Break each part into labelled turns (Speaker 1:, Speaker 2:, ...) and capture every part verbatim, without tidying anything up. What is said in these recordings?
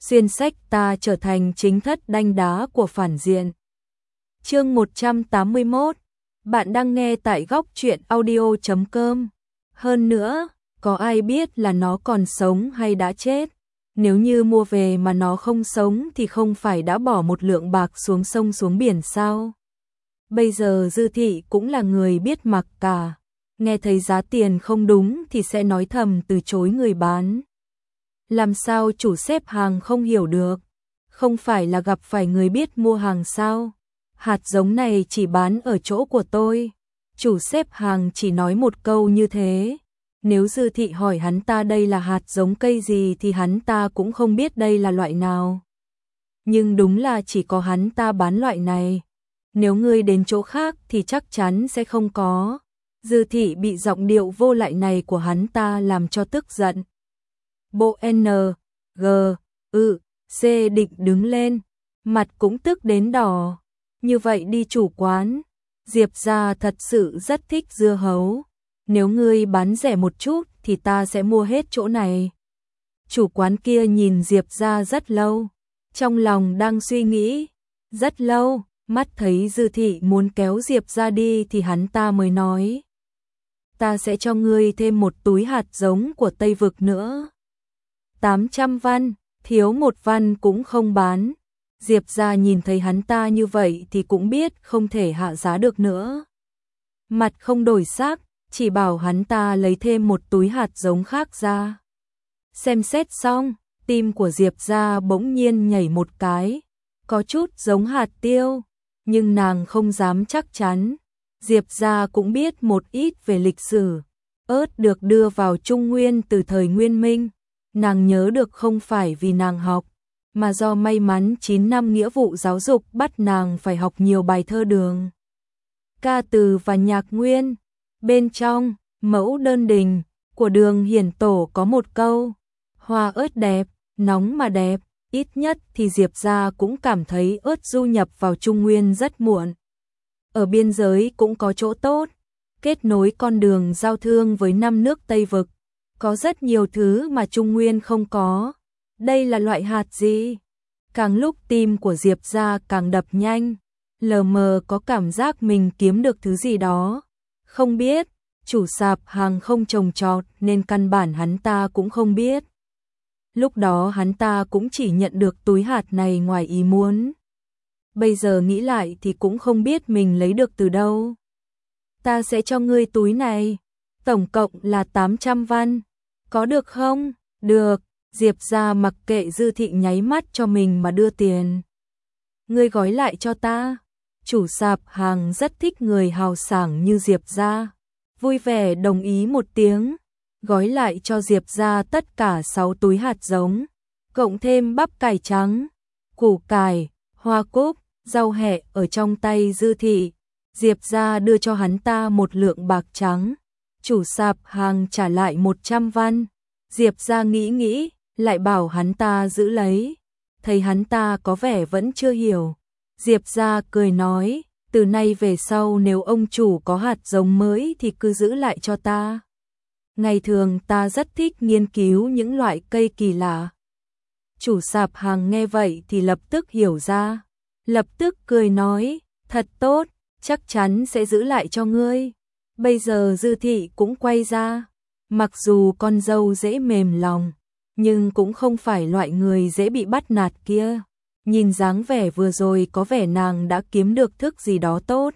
Speaker 1: xuyên sách ta trở thành chính thất đanh đá của phản diện. Chương một trăm tám mươi mốt. Bạn đang nghe tại góc truyện audio chấm com. Hơn nữa, có ai biết là nó còn sống hay đã chết? Nếu như mua về mà nó không sống thì không phải đã bỏ một lượng bạc xuống sông xuống biển sao? Bây giờ Dư Thị cũng là người biết mặc cả, nghe thấy giá tiền không đúng thì sẽ nói thầm từ chối người bán. Làm sao chủ xếp hàng không hiểu được? Không phải là gặp phải người biết mua hàng sao? Hạt giống này chỉ bán ở chỗ của tôi. Chủ xếp hàng chỉ nói một câu như thế. Nếu Dư Thị hỏi hắn ta đây là hạt giống cây gì thì hắn ta cũng không biết đây là loại nào. Nhưng đúng là chỉ có hắn ta bán loại này. Nếu ngươi đến chỗ khác thì chắc chắn sẽ không có. Dư Thị bị giọng điệu vô lại này của hắn ta làm cho tức giận. Bộ N, G, ư, C định đứng lên, mặt cũng tức đến đỏ. Như vậy đi chủ quán, Diệp gia thật sự rất thích dưa hấu. Nếu ngươi bán rẻ một chút thì ta sẽ mua hết chỗ này. Chủ quán kia nhìn Diệp gia rất lâu, trong lòng đang suy nghĩ. Rất lâu, mắt thấy Dư Thị muốn kéo Diệp gia đi thì hắn ta mới nói. Ta sẽ cho ngươi thêm một túi hạt giống của Tây Vực nữa. tám trăm văn, thiếu một văn cũng không bán. Diệp gia nhìn thấy hắn ta như vậy thì cũng biết không thể hạ giá được nữa. Mặt không đổi sắc, chỉ bảo hắn ta lấy thêm một túi hạt giống khác ra. Xem xét xong, tim của Diệp gia bỗng nhiên nhảy một cái, có chút giống hạt tiêu, nhưng nàng không dám chắc chắn. Diệp gia cũng biết một ít về lịch sử. Ớt được đưa vào Trung Nguyên từ thời Nguyên Minh. Nàng nhớ được không phải vì nàng học, mà do may mắn chín năm nghĩa vụ giáo dục bắt nàng phải học nhiều bài thơ Đường, ca từ và nhạc nguyên. Bên trong mẫu đơn đình của Đường Hiển Tổ có một câu: hoa ớt đẹp, nóng mà đẹp. Ít nhất thì Diệp gia cũng cảm thấy ớt du nhập vào Trung Nguyên rất muộn. Ở biên giới cũng có chỗ tốt, kết nối con đường giao thương với năm nước Tây Vực. Có rất nhiều thứ mà Trung Nguyên không có. Đây là loại hạt gì? Càng lúc tim của Diệp gia càng đập nhanh, lờ mờ có cảm giác mình kiếm được thứ gì đó. Không biết, chủ sạp hàng không trồng trọt nên căn bản hắn ta cũng không biết. Lúc đó hắn ta cũng chỉ nhận được túi hạt này ngoài ý muốn. Bây giờ nghĩ lại thì cũng không biết mình lấy được từ đâu. Ta sẽ cho ngươi túi này, tổng cộng là tám trăm văn. Có được không? Được. Diệp gia mặc kệ Dư Thị nháy mắt cho mình mà đưa tiền. Ngươi gói lại cho ta. Chủ sạp hàng rất thích người hào sảng như Diệp gia, vui vẻ đồng ý một tiếng, gói lại cho Diệp gia tất cả sáu túi hạt giống, cộng thêm bắp cải trắng, củ cải, hoa cúc, rau hẹ ở trong tay Dư Thị. Diệp gia đưa cho hắn ta một lượng bạc trắng, chủ sạp hàng trả lại một trăm văn. Diệp gia nghĩ nghĩ, lại bảo hắn ta giữ lấy. Thấy hắn ta có vẻ vẫn chưa hiểu, Diệp gia cười nói, từ nay về sau nếu ông chủ có hạt giống mới thì cứ giữ lại cho ta. Ngày thường ta rất thích nghiên cứu những loại cây kỳ lạ. Chủ sạp hàng nghe vậy thì lập tức hiểu ra, lập tức cười nói, thật tốt, chắc chắn sẽ giữ lại cho ngươi. Bây giờ Dư Thị cũng quay ra, mặc dù con dâu dễ mềm lòng, nhưng cũng không phải loại người dễ bị bắt nạt kia. Nhìn dáng vẻ vừa rồi có vẻ nàng đã kiếm được thức gì đó tốt.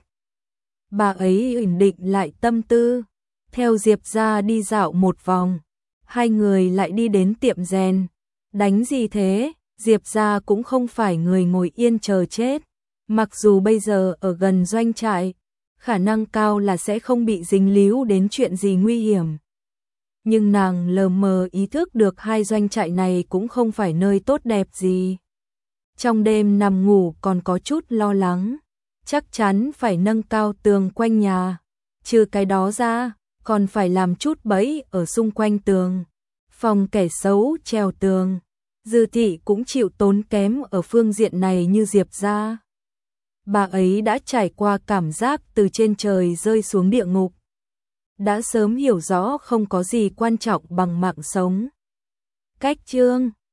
Speaker 1: Bà ấy ổn định lại tâm tư, theo Diệp gia đi dạo một vòng. Hai người lại đi đến tiệm rèn. Đánh gì thế? Diệp gia cũng không phải người ngồi yên chờ chết. Mặc dù bây giờ ở gần doanh trại, khả năng cao là sẽ không bị dính líu đến chuyện gì nguy hiểm. Nhưng nàng lờ mờ ý thức được hai doanh trại này cũng không phải nơi tốt đẹp gì. Trong đêm nằm ngủ còn có chút lo lắng, chắc chắn phải nâng cao tường quanh nhà. Trừ cái đó ra, còn phải làm chút bẫy ở xung quanh tường, phòng kẻ xấu trèo tường. Dư Thị cũng chịu tốn kém ở phương diện này như Diệp gia. Bà ấy đã trải qua cảm giác từ trên trời rơi xuống địa ngục. Đã sớm hiểu rõ không có gì quan trọng bằng mạng sống. Cách chương